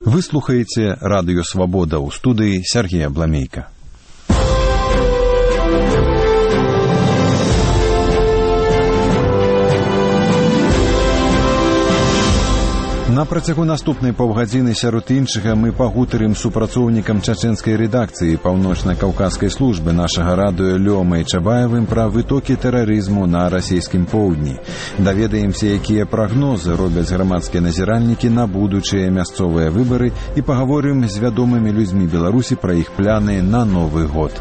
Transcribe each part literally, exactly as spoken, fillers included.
Вы слухаеце радыё «Свабода», ў студыі Сергея Бламейка. На працягу наступнай паўгадзіны сярод іншага мы пагутарым з супрацоўнікам чачэнскай рэдакцыі паўночна-каўказскай службы нашага радыё Лёмай Чабаевым пра вытокі тэрарызму на расійскім поўдні. Даведаемся, якія прагнозы робяць грамадскія назіральнікі на будучыя мясцовыя выбары і пагаворым з вядомымі людзьмі Беларусі пра іх пляны на Новы год.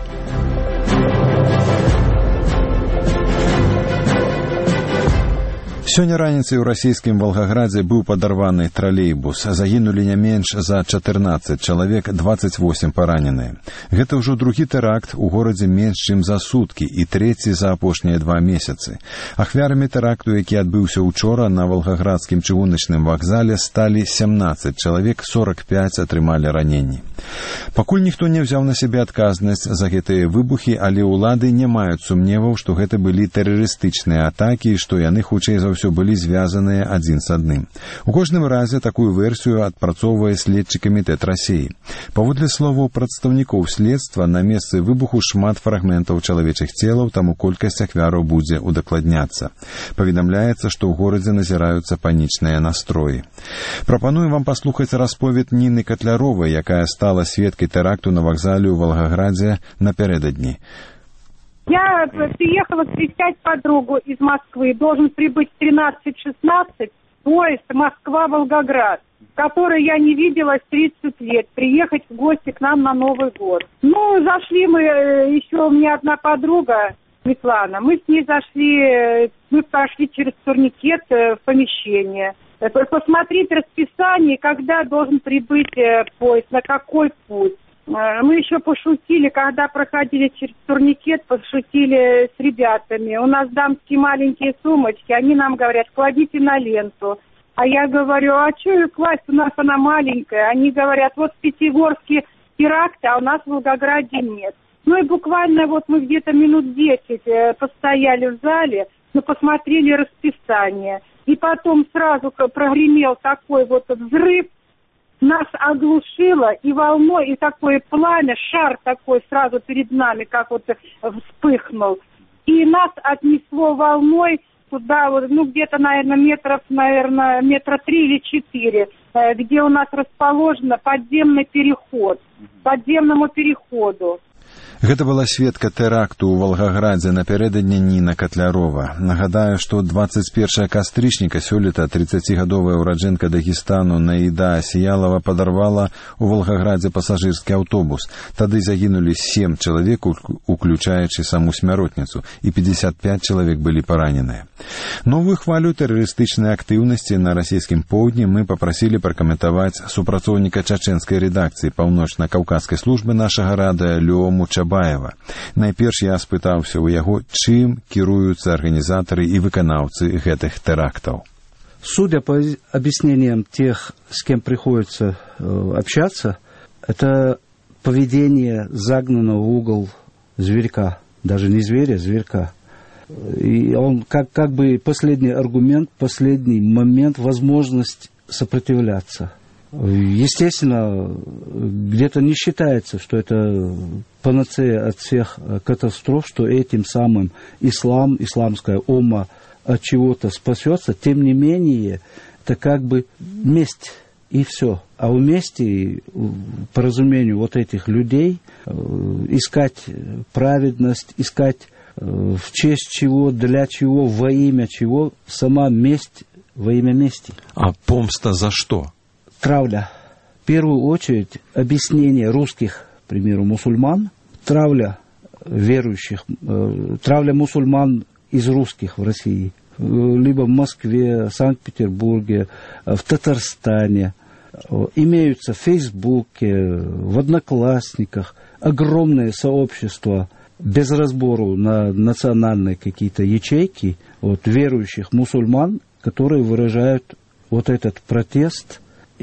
Сёння раніцай у расійскім Валгаградзе быў падарваны тралейбус. Загінулі не менш за чатырнаццаць чалавек, дваццаць восем параненыя. Гэта ўжо другі тэракт у горадзе менш чым за суткі і трэці за апошнія два месяцы. Ахвярамі тэракту, які адбыўся учора на Валгаградскім чыгуначным вакзале, сталі сямнаццаць чалавек, сорок пяць атрымалі раненні. Пакуль ніхто не ўзяў на сябе адказнасць за гэтыя выбухі, але ўлады не маюць сумневаў, што гэта былі тэрарыстычныя атакі і што яны хутчэй за ўсё былі звязаныя адзін з адным. У кожным разе такую версію адпрацоўвае следчы камітэт Расіі. Паводле словаў прадстаўнікоў следства, на месцы выбуху шмат фрагментаў чалавечых целаў, таму колькасць ахвяраў будзе удакладняцца. Паведамляецца, што ў горадзе назіраюцца панічныя настроі. Прапануем вам паслухаць расповед Ніны Катляровай, якая стала сведкай тэракту на вакзале ў Валгаградзе напярэдадні. Я приехала встречать подругу из Москвы. Должен прибыть в тринадцать шестнадцать поезд Москва-Волгоград, который я не видела с тридцать лет. Приехать в гости к нам на Новый год. Ну, зашли мы, еще у меня одна подруга, Светлана. Мы с ней зашли, мы прошли через турникет в помещение. Посмотреть расписание, когда должен прибыть поезд, на какой путь. Мы еще пошутили, когда проходили через турникет, пошутили с ребятами. У нас дамские маленькие сумочки, они нам говорят, кладите на ленту. А я говорю, а что ее класть, у нас она маленькая. Они говорят, вот в Пятигорске теракт, а у нас в Волгограде нет. Ну и буквально вот мы где-то минут десять постояли в зале, мы посмотрели расписание. И потом сразу прогремел такой вот взрыв, нас оглушило, и волной, и такое пламя, шар такой сразу перед нами, как вот вспыхнул. И нас отнесло волной туда, вот, ну, где-то, наверное, метров, наверное, метра три или четыре, где у нас расположен подземный переход, подземному переходу. Гэта была сведка тэракту ў Валгаградзе напярэдадні Ніна Катлярова. Нагадаю, што дваццаць першага кастрычніка сёлета трыццацігадовая ўраджэнка Дагестану Наіда Асіялава падарвала ў Валгаградзе пасажырскі аўтобус. Тады загінулі сем чалавек, уключаючы саму смяротніцу, і пятьдесят пять чалавек былі параненыя. Новую хвалю тэрарыстычнай актыўнасці на расійскім поўдні мы папрасілі пракаментаваць супрацоўніка чачэнскай рэдакцыі паўночна-каўказскай службы нашага радыё Лёму Чабаева. Найперш я спытаўся ў яго, чым кіруюцца арганізатары і выканаўцы гэтых тэрактаў. Судя по объяснениям тех, с кем приходится э, общаться, это поведение загнанного в угол зверька. Даже не зверя, зверька. И он как, как бы последний аргумент, последний момент, возможность сопротивляться. Естественно, где-то не считается, что это панацея от всех катастроф, что этим самым ислам, исламская умма от чего-то спасется. Тем не менее, это как бы месть и все. А в мести, по разумению вот этих людей, искать праведность, искать в честь чего, для чего, во имя чего, сама месть во имя мести. А помста за что? Травля. В первую очередь объяснение русских, к примеру, мусульман, травля верующих, э, травля мусульман из русских в России, э, либо в Москве, Санкт-Петербурге, э, в Татарстане, э, имеются в Фейсбуке, в Одноклассниках огромное сообщество без разбору на национальные какие-то ячейки вот, верующих мусульман, которые выражают вот этот протест.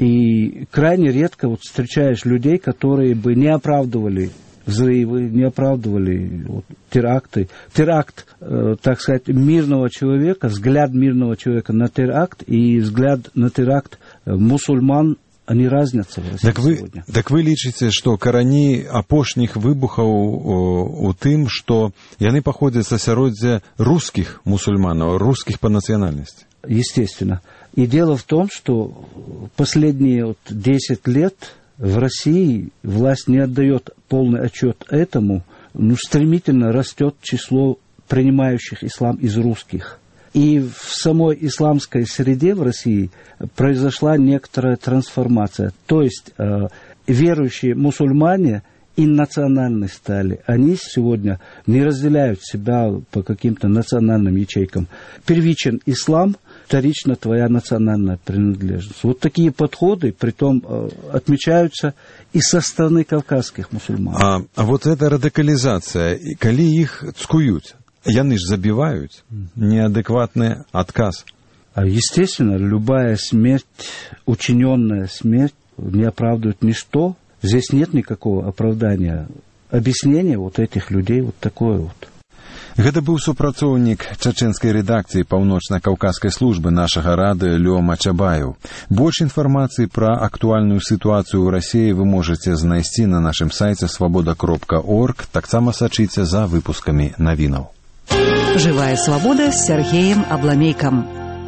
И крайне редко вот встречаешь людей, которые бы не оправдывали взрывы, не оправдывали вот, теракты. Теракт, э, так сказать, мирного человека, взгляд мирного человека на теракт и взгляд на теракт э, мусульман они разнятся в России так вы, сегодня. Так вы лічыце, што карані апошніх выбухаў у, у тым, што яны паходзяць з асяроддзя русских мусульманов, русских по национальности? Естественно. И дело в том, что последние вот десять лет в России власть не отдает полный отчет этому, но стремительно растет число принимающих ислам из русских. И в самой исламской среде в России произошла некоторая трансформация. То есть э, верующие мусульмане и национальные стали. Они сегодня не разделяют себя по каким-то национальным ячейкам. Первичен ислам, вторично твоя национальная принадлежность. Вот такие подходы, притом э, отмечаются и со стороны кавказских мусульман. А, а вот эта радикализация, коли их цкуют, яны ж забивают, неадекватный отказ. А естественно, любая смерть, учиненная смерть, не оправдывает ничто. Здесь нет никакого оправдания. Объяснение вот этих людей вот такое вот. Гэта быў супрацоўнік чачэнскай рэдакцыі паўночна-каўказскай службы нашага радыё Лёма Чабаеў. Больш інфармацыі пра актуальную сітуацыю ў Расіі вы можаце знайсці на нашым сайце свабода кропка орг. Таксама сачыце за выпускамі навінаў. Живая свобода с Сергеем Абламейком.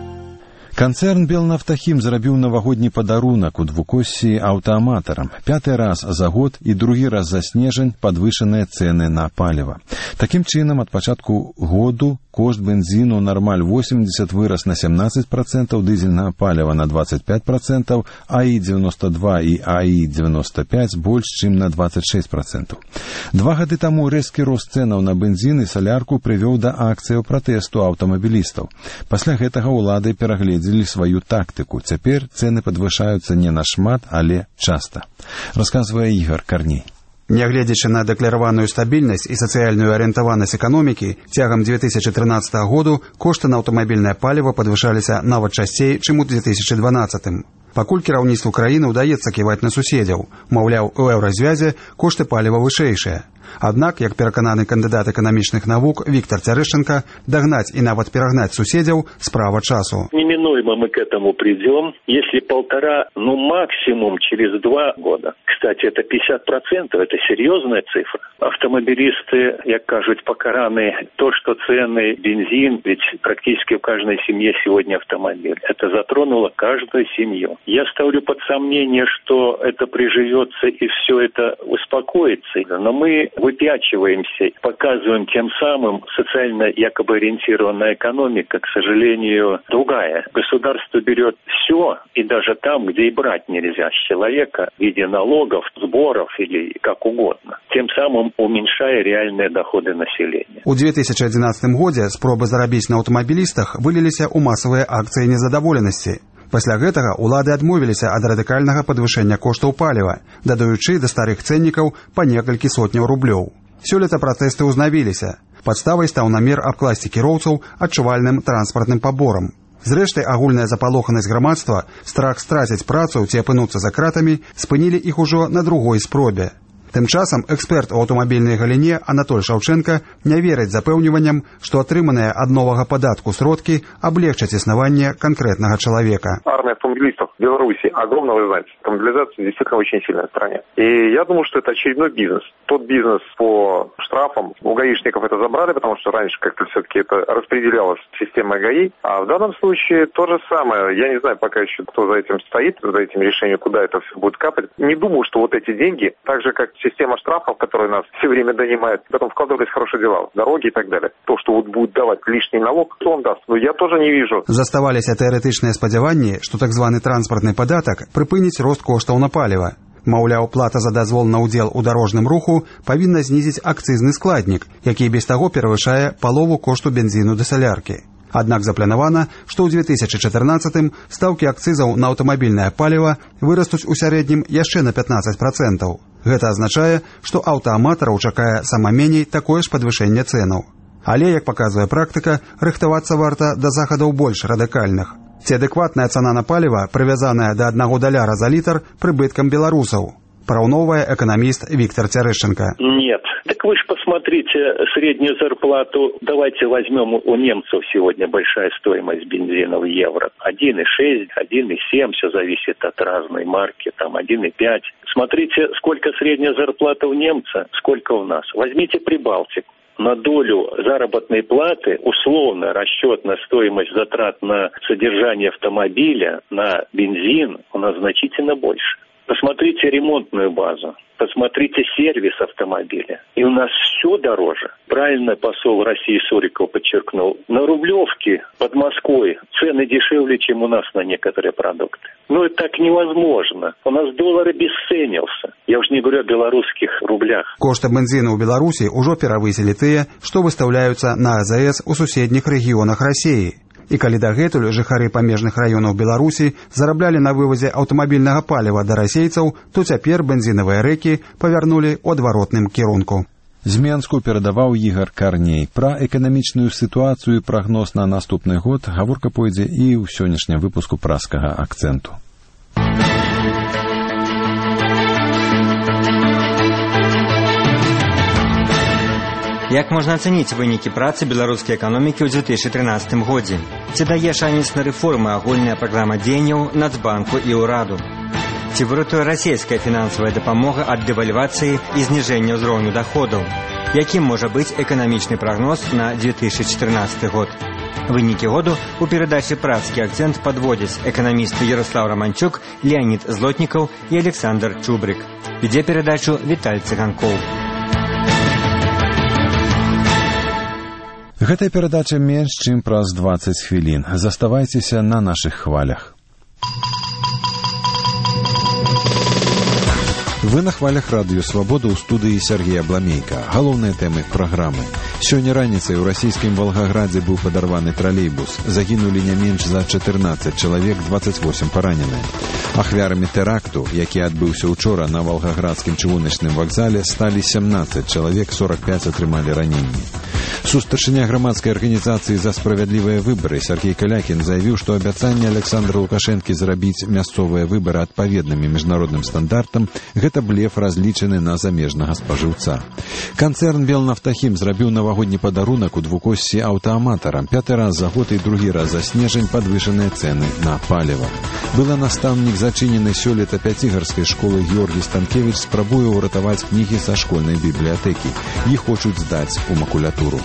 Канцэрн «Белнафтахім» зрабіў навагодні падарунак у двукоссі аўтааматарам. Пяты раз за год і другі раз за снежань падвышаныя цэны на паліва. Такім чынам, ад пачатку году кошт бензіну «Нормаль восемьдесят» вырас на семнадцать процентов, дызельнага паліва на двадцать пять процентов, АИ девяносто два і АИ девяносто пять больш, чым на двадцать шесть процентов. Два гады таму рэзкі рост цэнаў на бензін і салярку прывёў да акцыяў пратэсту аўтамабілістаў. Пасля гэтага ўлады перагледзелі сваю тактыку. Цяпер цэны падвышаюцца не нашмат, але часта. Расказвае Ігор Карней. Нягледзячы на дэклараваную стабільнасць і сацыяльную арыентаванасць эканомікі, цягам две тысячи тринадцатого году кошты на аўтамабільнае паліва падвышаліся нават часцей, чым у две тысячи дванадцатым. Пакуль кіраўніцтву краіны ўдаецца ківаць на суседзяў, маўляў, у еўразвязе кошты паліва вышэйшыя. Аднак, як перакананы кандыдат эканамічных навук Виктор Терещенко, догнать и нават перагнать суседзяў справа часу. Неминуемо мы к этому придем, если полтора, ну максимум через два года. Кстати, это пятьдесят процентов, это серьезная цифра. Автомобилисты, як кажуть, покараны то, что цены бензин, ведь практически в каждой семье сегодня автомобиль. Это затронуло каждую семью. Я ставлю под сомнение, что это приживется и все это успокоится, но мы выпячиваемся, показываем тем самым социально якобы ориентированная экономика, к сожалению, другая. Государство берет все, и даже там, где и брать нельзя с человека, в виде налогов, сборов или как угодно, тем самым уменьшая реальные доходы населения. У две тысячи одиннадцатым годзе спробы зарабіць на аўтамабілістах выліліся ў масавыя акцыі незадаволенасці. Пасля гэтага ўлады адмовіліся ад радыкальнага падвышэння коштаў паліва, дадаючы да старых цэннікаў па некалькі сотняў рублёў. Сёлета пратэсты ўзнавіліся. Падставай стаў намер абкласці кіроўцаў адчувальным транспартным паборам. Зрэшты, агульная запалоханасць грамадства, страх страціць працу ці апынуцца за кратамі спынілі іх ужо на другой спробе. Тым часам эксперт у аўтамабільнай галіне Анатоль Шаўчэнка не верыць запэўніванням, што атрыманыя ад новага падатку сродкі аблегчаць існаванне конкретного человека. Армия автомобилистов в Беларуси огромная, вы знаете. Автомобилизация действительно очень сильная в стране. И я думаю, что это очередной бизнес. Тот бизнес по штрафам у гаишников это забрали, потому что раньше как-то все-таки это распределялось системой ГАИ. А в данном случае то же самое. Я не знаю пока еще, кто за этим стоит, за этим решением, куда это все будет капать. Не думаю, что вот эти деньги, так же как система штрафов, которая нас все время донимает, потом вкладывались в хорошие дела, дороги и так далее. То, что вот будет давать лишний налог, кто он даст? Но я тоже не вижу. Заставаліся тэарэтычныя спадзяванні, што так званы транспартны падатак прыпыніць рост коштаў на паліва. Маўляў, плата за дазвол на ўдзел у дарожным руху павінна знізіць акцызны складнік, які без таго перавышае палову кошту бензіну да саляркі. Аднак запланавана, што ў две тысячи чатырнаццатым стаўкі акцызаў на аўтамабільнае паліва вырастуць у сярэднім яшчэ на пятнадцать процентов. Гэта азначае, што аўтааматараў чакае сама меней такое ж падвышэнне цэнаў. Але, як паказвае практыка, рыхтавацца варта да захадаў больш радыкальных. Ці адэкватная цана на паліва, прывязаная да аднаго даляра за літр прыбыткам беларусаў. параўноўвае эканаміст Виктор Терещенко. Нет. Так вы же посмотрите среднюю зарплату. Давайте возьмем у немцев сегодня большая стоимость бензина в евро. один и шесть, один и семь, все зависит от разной марки, там один и пять. Смотрите, сколько средняя зарплата у немца, сколько у нас. Возьмите Прибалтику. На долю заработной платы, условно расчетная стоимость затрат на содержание автомобиля, на бензин у нас значительно больше. Посмотрите ремонтную базу, посмотрите сервис автомобиля. И у нас все дороже. Правильно посол России Суриков подчеркнул. На Рублевке под Москвой цены дешевле, чем у нас на некоторые продукты. Но это так невозможно. У нас доллар обесценился. Я уж не говорю о белорусских рублях. Кошты бензина ў Беларусі ўжо перавысілі тыя, што выстаўляюцца на АЗС у суседніх рэгіёнах Расіі. І калі дагэтуль жыхары памежных раёнаў Беларусі зараблялі на вывазе аўтамабільнага паліва да расейцаў, то цяпер бензінавыя рэкі павярнулі ў адваротным кірунку. З Менску перадаваў Ігар Карней. Пра эканамічную сітуацыю і прагноз на наступны год гаворка пойдзе і ў сённяшнім выпуску праскага акцэнту. Як можна ацаніць вынікі працы беларускай эканомікі ў дзве тысячы трынаццатым годзе? Ці дае шанец на рэформы агульная праграма дзеянняў Нацбанку і ўраду? Ці выратуе расійская фінансавая дапамога ад дэвальвацыі і зніжэння ўзроўню даходаў? Якім можа быць эканамічны прагноз на дзве тысячы чатырнаццаты год? Вынікі году у перадачы «Працкі акцэнт» падводзяць эканамісты Ярослав Романчук, Леонид Злотнікаў і Александр Чубрик. Вядзе перадачу Віталь Цыганкоў. Гэтая перадача менш, чым праз дваццаць хвілін. Заставайцеся на нашых хвалях. Вы на хвалях радыё «Свабода» ў студыі Сергея Абламейка. Галоўныя тэмы праграмы. Сёння раніцай у расійскім Валгаградзе быў падарваны тралейбус. Загінулі не менш за чатырнаццаць чалавек, дваццаць восем параненыя. Ахвярамі тэракту, які адбыўся учора на Валгаградскім чыгуначным вакзале, сталі сямнаццаць чалавек, сорок пяць атрымалі раненні. Сустарчыня грамадскай арганізацыі «За справядлівыя выбары» Сергей Калякін заявіў, што абяцанне Александра Лукашэнкі зрабіць мясцовыя выбары адпаведнымі міжнародным стандартам – гэта блеф, разлічаны на замежнага спажыўца. Канцэрн «Белнафтахім» зрабіў навагодні падарунак у двукосці аўтааматарам. Пяты раз за год і другі раз за снежань падвышаныя цэны на паліва. Была настаўнік зачыненай сёлета пяцігарскай школы Георгій Станкевіч спрабуе ўратаваць кнігі са школьнай бібліятэкі. Іх хочуць здаць у макулятуру.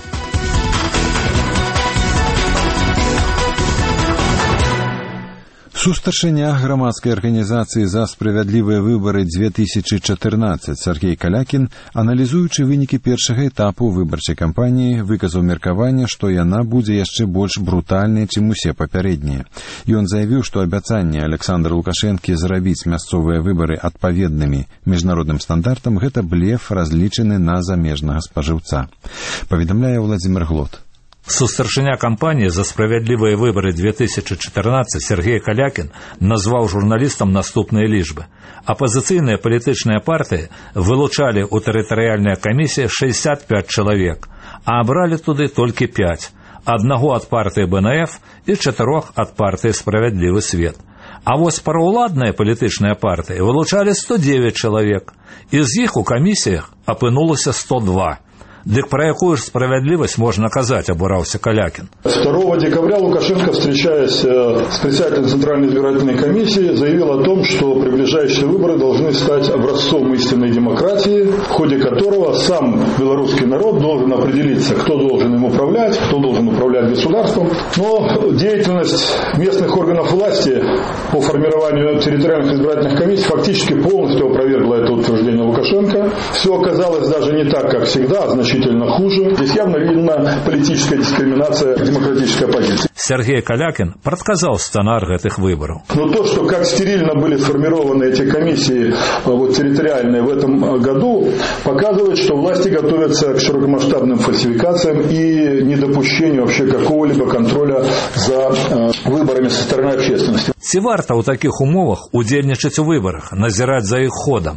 Сустарчыня грамадскай арганізацыі «За справядлівыя выбары» дзве тысячы чатырнаццаць Сергей Калякін, аналізуючы вынікі першага этапу выбарчай кампаніі, выказаў меркаванне, што яна будзе яшчэ больш брутальнай, чым усе папярэднія. Ён заявіў, што абяцанне Александра Лукашэнкі зрабіць мясцовыя выбары адпаведнымі міжнародным стандартам – гэта блеф, разлічаны на замежнага спажыўца. Паведамляе Владзімир Глот. Сустарчыня кампаніі «За справядлівыя выбары» дзве тысячы чатырнаццаць Сергей Калякін назваў журналістам наступныя лічбы. Апазіцыйныя палітычныя партыі вылучалі ў тэрытарыяльныя камісіі шэсцьдзясят пяць чалавек, а абралі туды толькі пяць. Аднаго ад партыі бэ эн эф і чатырох ад партыі «Справядлівы свет». А вось параўладныя палітычныя партыі вылучалі сто дзевяць чалавек, і з іх у камісіях апынулася сто два. Дык про якую же справедливость можно казать, обурался Калякин. второго декабря Лукашенко, встречаясь с председателем Центральной избирательной комиссии, заявил о том, что приближающие выборы должны стать образцом истинной демократии, в ходе которого сам белорусский народ должен определиться, кто должен им управлять, кто должен управлять государством. Но деятельность местных органов власти по формированию территориальных избирательных комиссий фактически полностью опровергла это утверждение Лукашенко. Все оказалось даже не так, как всегда, значит, значительно хуже. Здесь явно видна политическая дискриминация демократической оппозиции. Сергей Калякин предсказал сценарий этих выборов. Но то, что как стерильно были сформированы эти комиссии вот, территориальные в этом году, показывает, что власти готовятся к широкомасштабным фальсификациям и недопущению вообще какого-либо контроля за э, выборами со стороны общественности. Ці варта ў такіх умовах удзельнічаць у выборах, назирать за их ходом?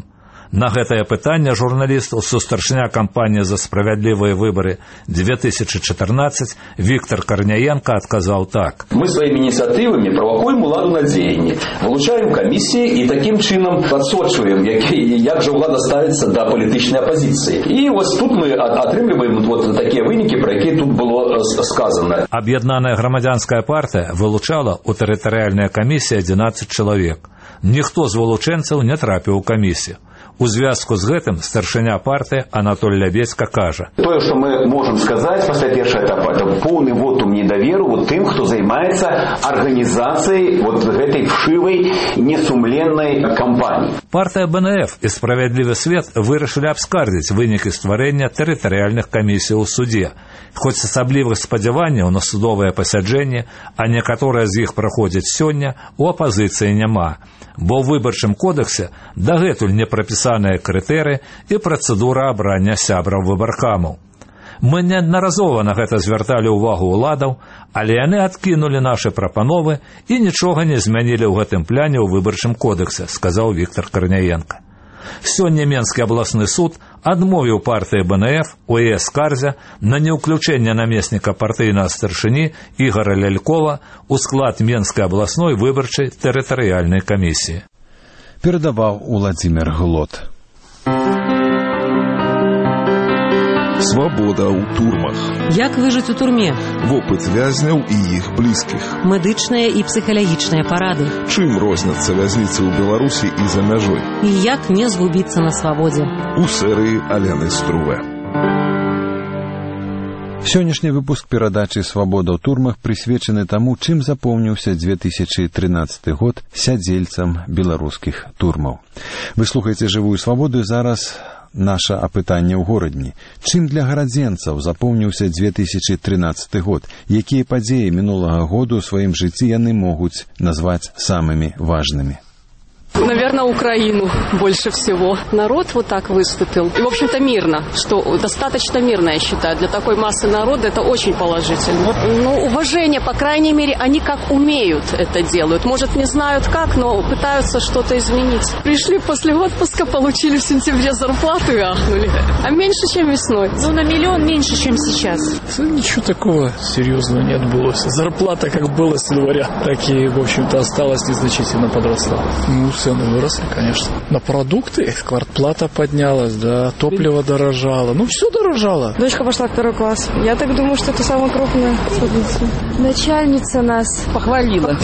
На гэтае пытанне журналісту сустарчня кампаніі «За справядлівыя выборы две тысячи четырнадцать» Виктор Корняенко отказал так. Мы своими инициативами провокуем уладу на дзеянні, вылучаем комиссии и таким чином подсочваем, як же улада ставится до політичної опозиции. И вот тут мы отрымливаем вот такие выники, про які тут было сказано. Об'єднана громадянська партія вилучала у тэрытарыяльныя камісіі одиннадцать чалавек. Ніхто з вылучэнцаў не трапіў у камісію. У звязку з гэтым старшыня партыі Анатоль Лябедзька кажа. Тое, што мы можам сказаць пасля першага этапа, это поўны вотум недаверу вот тым, хто займаецца арганізацыяй вот гэтай вшывай несумленнай кампаніі. Партыя Бэ Эн Эф і «Справядлівы свет» вырашылі абскардзіць вынікі стварэння тэрытарыяльных камісій у судзе. Хоць асаблівых спадзяванняў на судовае пасяджэнне, а некаторыя з іх праходзяць сёння, у апазіцыі няма. Бо ў выбарчым кодексе дагэтуль не прапісаныя крытэрыі і працэдура абрання сябраў выбаркамаў. Мы неаднаразова на гэта звярталі ўвагу ўладаў, але яны адкінулі нашы прапановы і нічога не змянілі ў гэтым пляне ў выбарчым кодексе, сказаў Виктор Корняенко. Сёння Менскі абласны суд адмовіў партыі Бэ Эн Эф у яе скарзе на неўключэнне намесніка партыйнага старшыні Ігора Лялькова у склад Менскай абласной выбарчай тэрытарыяльнай камісіі. Перадаваў Уладзімір Глот. Свабода ў турмах. Як выжыць у турме? Вопыт вязняў і іх блізкіх. Медычныя і псіхалагічныя парады. Чым розняцца вязніцы ў Беларусі і за мяжой? І як не згубіцца на свабодзе? У серыі Алены Струве. Сённяшні выпуск перадачы «Свабода ў турмах» прысвечаны таму, чым запомніўся две тысячи тринадцаты год сядзельцам беларускіх турмаў. Вы слухаеце «Жывую свабоду» і зараз наша апытанне ў горадні. Чым для гарадзенцаў запомніўся две тысячи тринадцаты год? Якія падзеі мінулага году ў сваім жыцці яны могуць назваць самымі важнымі? Наверное, Украину больше всего. Народ вот так выступил. И, в общем-то, мирно, что достаточно мирно, я считаю. Для такой массы народа это очень положительно. Ну, уважение, по крайней мере, они как умеют это делают. Может, не знают как, но пытаются что-то изменить. Пришли после отпуска, получили в сентябре зарплату и ахнули. А меньше, чем весной. Ну, на миллион меньше, чем сейчас. Ничего такого серьезного не отбылось. Зарплата как была с января, так и, в общем-то, осталась, незначительно подросла. Ну, цены выросли, конечно. На продукты квартплата поднялась, да, топливо дорожало. Ну, все дорожало. Дочка пошла в второй класс. Я так думаю, что это самое крупное событие. Начальница нас похвалила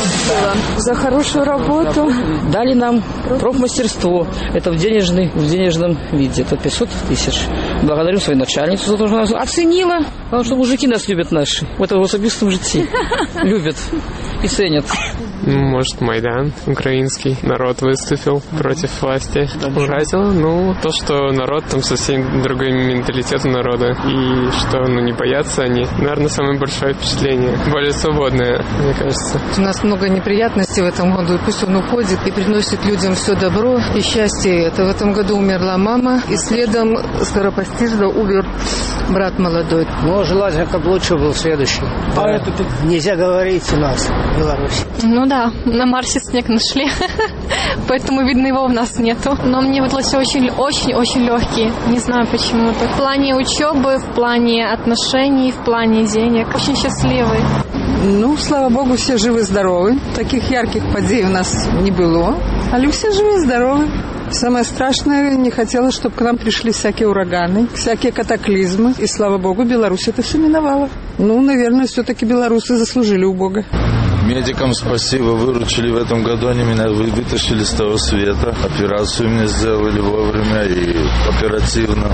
за хорошую работу. Дали нам профмастерство. Это в, денежный, в денежном виде. Это пятьсот тысяч. Благодарю свою начальницу за то, что нас оценила. Потому что мужики нас любят наши. В этом особистом житии. Любят и ценят. Может, Майдан украинский. Народ выступил против власти. Уразило, ну, то, что народ там совсем другой менталитет у народа. И что, ну, не боятся они. Наверное, самое большое впечатление. Более свободное, мне кажется. У нас много неприятностей в этом году. Пусть он уходит и приносит людям все добро и счастье. Это в этом году умерла мама. И следом скоропостижно умер брат молодой. Но желательно, как лучше был следующий. А это нельзя говорить у нас в Беларуси. Ну да, на Марсе снег нашли, поэтому, видно, его у нас нету. Но мне выдалось очень-очень-очень легкие. Не знаю почему-то. В плане учебы, в плане отношений, в плане денег. Очень счастливый. Ну, слава богу, все живы-здоровы. Таких ярких подей у нас не было. А все живы-здоровы. Самое страшное, не хотела, чтобы к нам пришли всякие ураганы, всякие катаклизмы. И, слава богу, Беларусь это все миновала. Ну, наверное, все-таки белорусы заслужили у Бога. Медикам спасибо, выручили в этом году, они меня вытащили с того света. Операцию мне сделали вовремя и оперативно,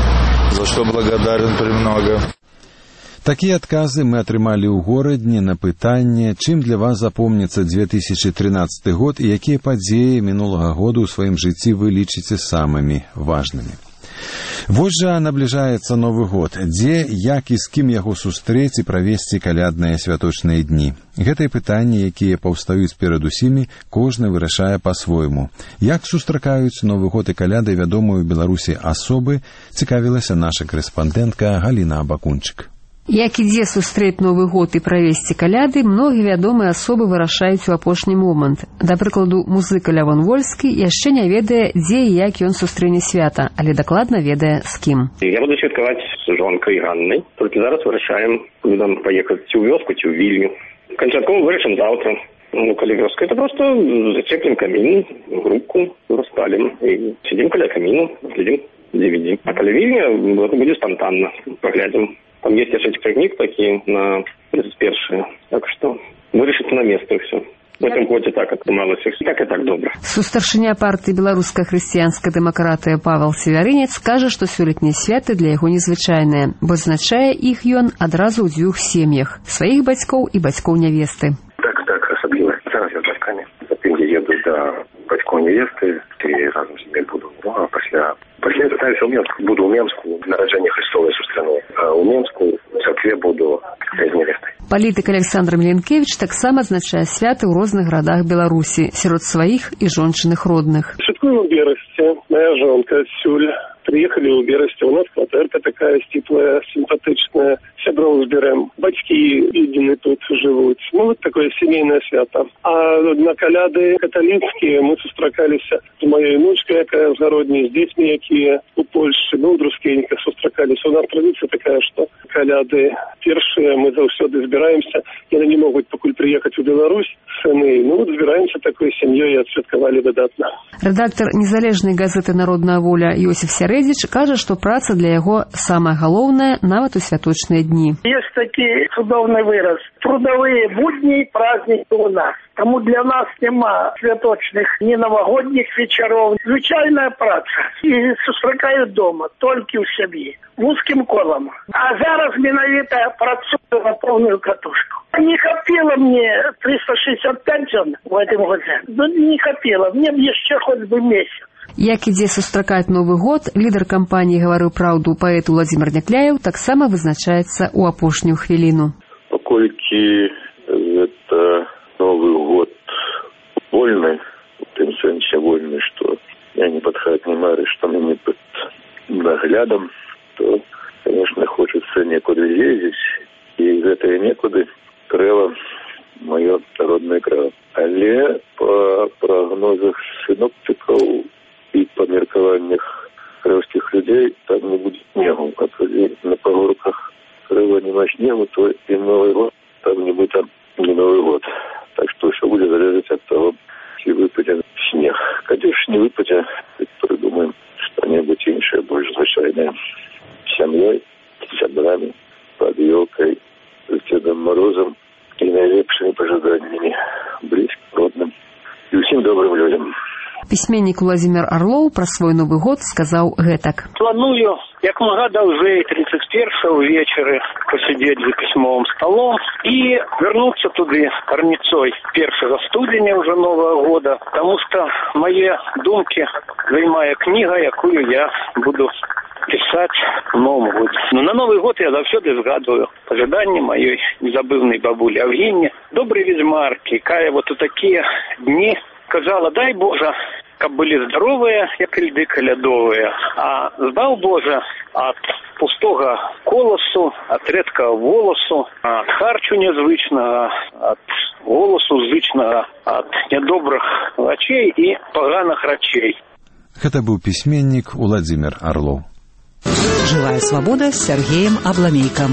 за что благодарен премного. Такія адказы мы атрымалі ў горадні на пытанне, чым для вас запомніцца две тысячи тринадцаты год і якія падзеі мінулага году ў сваім жыцці вы лічыце самымі важнымі. Вось жа набліжаецца Новы год, дзе, як і з кім яго сустрэць і правесці калядныя святочныя дні. Гэтыя пытанні, якія паўстаюць перад усімі, кожны вырашае па-свойму. Як сустракаюць Новы год і каляды вядомую ў Беларусі асобы, цікавілася наша корэспандэнтка Галіна Абакунчык. Як ідзе сустрэць Новы год і правесці каляды, многія вядомыя асобы вырашаюць у апошні момант. Да прыкладу, музыка Лявон Вольскі яшчэ не ведае, дзе і як ён сустрэне свята, але дакладна ведае з кім. Я буду святкаваць з жонкай Ганнай, толькі зараз вырашаем, куды нам паехаць, ці ў вёску, ці ў Вільню. Канчаткова вырашым заўтра. Ну, калі вёска, это просто зацеплім камін, групку распалім і сидзім каля каміну, глядзім ди ви ди. А каля Вільня, это будзе спонтанна, паглядзім. Там есть яшчэ цікавік такі на тридцать первое. Так что вырашыцца на место все. В этом годзе так атрымалася. Так і так добра. Сустаршыня партыі беларуска-хрысціянская дэмакратыя Павел Севярынец кажа, што сёлетнія святы для яго незвычайныя, бо адзначае іх ён адразу ў дзвюх сем'ях, сваіх бацькоў і бацькоў нявесты. Так, так, асабліва. Зараз я з бацькамі. Затым я еду да бацькоў нявесты і разам з імі буду. Ну, а пасля Пасля вяртаюся ў Менск. Буду ў Менску, нараджэнне Христовае сустрану. А ў Менску у царкве буду з невестай. Палітык Александр Міленкевіч таксама адзначае святы ў розных гарадах Беларусі, сярод сваіх і жончыных родных. Святкуем у Берасці. Моя жонка адсюль. Приехали у Берасці. У нас кватэрка такая сціплая, симпатичная. Сяброў зберэм. Бацькі едины тут живут. Ну, вот такое семейное свято. А на каляды католицкие мы сустракаліся з моей внучкой, якая в Зародні, з дзецьмі, якія у Польшчы, ну, у Друскеньках сустракаліся. У нас традиция такая, что каляды першие, мы заўсёды збираемся. Яны не могуць пакуль приехать у Беларусь, сыны. Ну, вот збираемся такой семьей и отсвяткавалі выдатна. Рэдактор незалежнай газеты «Народная воля» Иосиф Сярэдзіч кажа, што праца для яго самая галоўная нават у святочныя дні. Есть такий чудовный выраз. Трудовые будни, праздники у нас. Тому для нас нема святочных, ни новогодних вечеров. Звичайная праца. І сустракають дома, тільки у сім'ї, вузьким колом. А зараз менавіта працюю на повну катушку. Не хапило мне триста шестьдесят пять дней в этом году. Ну, не хапило. Мне б еще хоть бы месяц. Як ідзе сустракаць Новы год, лідар кампаніі «Гаварыў праўду» паэт Уладзімир Някляеў таксама вызначаецца ў апошнюю хвіліну. Паколькі гэта Новы год вольны, у тым сэнсе вольны, што я не пад хатняй мары, што мы пад наглядам, то, конечно, хочацца некуды ездзіць, і гэтае некуды крэла маё народнае крэла. Але па прагнозах синоптыкаў і па меркаваннях крэўскіх людзей там не будзе снегу. А калі на пагорках крэва няма снегу, то і Новый год там не будзе не Новый год. Так што ўсё будзе залежаць ад таго, ці выпадзе снег. Калі ж не выпадзе, прыдумаем што-небудзь іншае, больш звычайнае. З сям'ёй, з сябрамі, пад ёлкай, з Дзедам Морозам і найлепшымі пажаданнямі блізкім, родным і ўсім добрым людзям. Пісьменнік Уладзімир Орлоў пра свой Новы год сказаў гэтак. Планую як мага даўжэй тридцать первого вечары посидеть за письмовым столом и вернуться туды раніцой первого студеня уже Нового года, потому что мои думки займае книга, якую я буду писать в Новом году. Но на Новый год я заўсёды згадываю пожаданні маёй незабыўнай бабулі Авгенні, доброй ведьмарки, кая вот у такие дни сказала: дай Боже, каб былі здаровыя, як льды калядовыя, а здаў Боже ад пустога коласу, ад рэдкага воласу, ад харчу нязвычнага, ад голасу звычнага, ад нядобрых рачей і паганых рачей. Гэта быў пісьменнік Уладзімир Орлоў. Живая свобода с Сергеем Абламейком.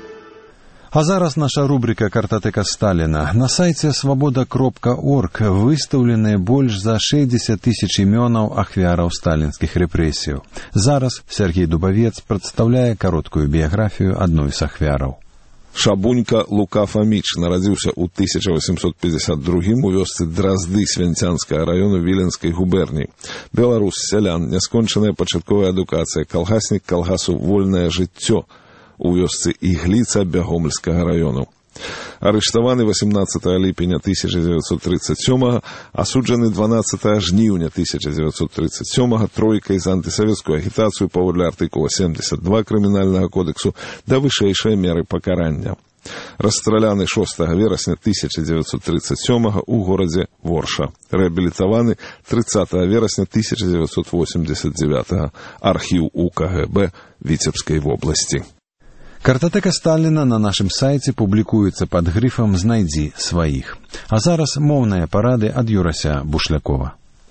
А зараз наша рубрика «Картатэка Сталіна». На сайце свабода кропка орг выстаўлены больш за шэсцьдзесят тысяч імёнаў ахвяраў сталінскіх рэпрэсіяў. Зараз Сергей Дубавец прадстаўляе кароткую біяграфію адной з ахвяраў. Шабунька Лука Фаміч нарадзіўся ў тысяча восемьсот пятьдесят другім у вёсцы Дразды Свянцянскага раёну Віленскай губерніі. Беларус, сялян, няскончаная пачатковая адукацыя, калгаснік калгасу «Вольнае жыццё» у вёсцы Ігліца Бягомельскага раёну. Арыштаваны восемнадцатого ліпеня тысяча девятьсот тридцать сёмага, асуджаны дванаццатага жніўня тысяча девятьсот тридцать сёмага тройкай за антысавецкую агітацыю паводле артыкула семьдесят два крымінальнага кодексу да вышэйшай меры пакарання. Расстраляны шостага верасня тысяча девятьсот тридцать сёмага ў горадзе Ворша. Рэабілітаваны тридцатого верасня тысяча девятьсот восемьдесят девятого. Архіў у ка гэ бэ Віцебскай вобласці. Картатэка Сталіна на нашым сайце публікуецца пад грыфам «Знайдзі сваіх». А зараз моўныя парады ад Юрася Бушлякова.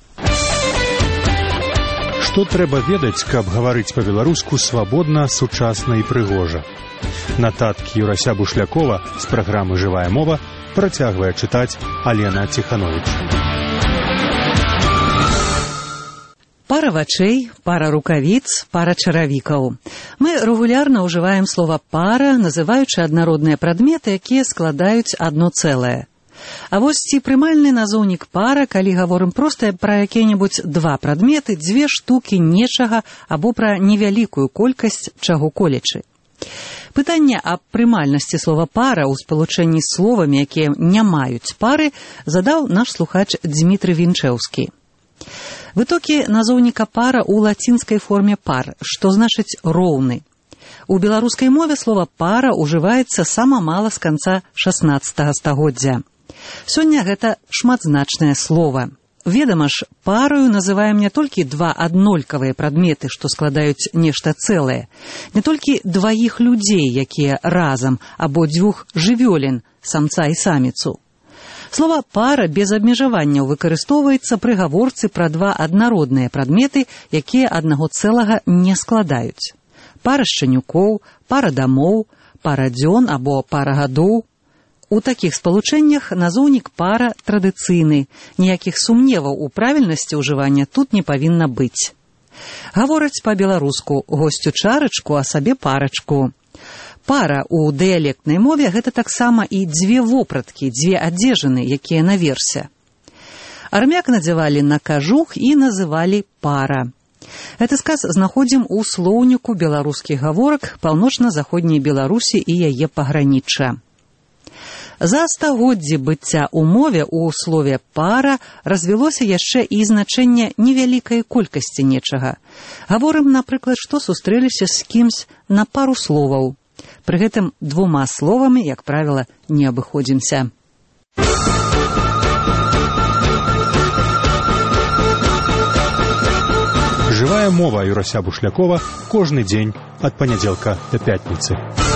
Што трэба ведаць, каб гаварыць па-беларуску свабодна, сучасна і прыгожа? Нататкі Юрася Бушлякова з праграмы «Жывая мова» працягвае чытаць Алена Ціхановіч. Пара вачэй, пара рукавіц, пара чаравікаў. Мы рэгулярна ўжываем слова «пара», называючы аднародныя прадметы, якія складаюць адно цэлае. А вось ці прымальны назоўнік «пара», калі гаворым проста пра якія-небудзь два прадметы, дзве штукі нечага або пра невялікую колькасць чаго-колечы. Пытанне аб прымальнасці слова «пара» ў спалучэнні з словамі, якія не маюць пары, задаў наш слухач Дзмітрый Вінчэўскі. Вытокі назоўніка «пара» ў лацінскай форме «пар», што значыць «роўны». У беларускай мове слова «пара» ўжываецца сама мала з канца шаснаццатага стагоддзя. Сёння гэта шматзначнае слова. Ведама ж, парою называем не толькі два аднолькавыя прадметы, што складаюць нешта цэлае, не толькі дваіх людзей, якія разам, або дзвюх жывёлін, самца і саміцу. Слова «пара» без абмежаванняў выкарыстоўваецца пры гаворцы пра два аднародныя прадметы, якія аднаго цэлага не складаюць. Пара шчанюкоў, пара дамоў, пара дзён або пара гадоў. У такіх спалучэннях назоўнік «пара» традыцыйны, ніякіх сумневаў у правільнасці ўжывання тут не павінна быць. Гавораць па-беларуску «госцю чарачку, а сабе парачку». Пара ў дыялектнай мове гэта таксама і дзве вопраткі, дзве адзежыны, якія наверсе. Армяк надзявалі на кажух і называлі «пара». Гэты сказ знаходзім у слоўніку беларускіх гаворак паўночна-заходняй Беларусі і яе пагранічча. За стагоддзі быцця ў мове ў слове «пара» развілося яшчэ і значэнне невялікай колькасці нечага. Гаворым, напрыклад, што сустрэліся з кімсь на пару словаў. Пры гэтым двума словамі, як правіла, не абыходзімся. Жывая мова Юрася Бушлякова кожны дзень ад панядзелка да пятніцы.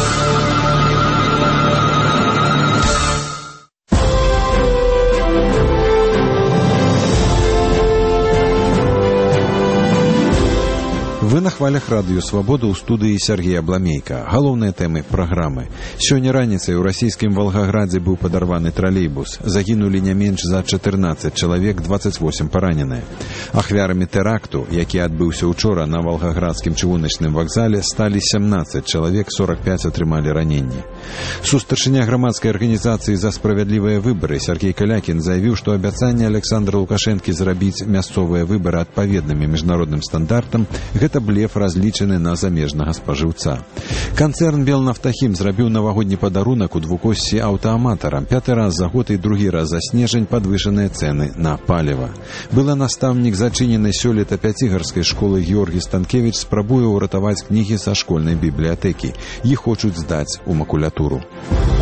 Вы на хвалях радыё «Свабода» ў студыі Сергея Абламейка. Галоўныя тэмы праграмы. Сёння раніцай у расійскім Валгаградзе быў падарваны тралейбус. Загінулі не менш за чатырнаццаць чалавек, дваццаць восем параненыя. Ахвярамі тэракту, які адбыўся учора на Валгаградскім чыгуначным вакзале, сталі сямнаццаць чалавек, сорок пяць атрымалі раненні. Сустарчыня грамадскай арганізацыі «За справядлівыя выбары» Сергей Калякін заявіў, што абяцанне Александра Лукашэнкі зрабіць мясцовыя выбары адпаведнымі міжнародным стандартам – гэта блеф, разлічаны на замежнага спажыўца. Канцэрн «Белнафтахім» зрабіў навагодні падарунак у двукосці аўтааматарам. Пяты раз за год і другі раз за снежань падвышаныя цэны на паліва. Былы настаўнік зачыненай сёлета пяцігарскай школы Георгій Станкевіч спрабуе ўратаваць кнігі са школьнай бібліятэкі. Іх хочуць здаць у макулятуру.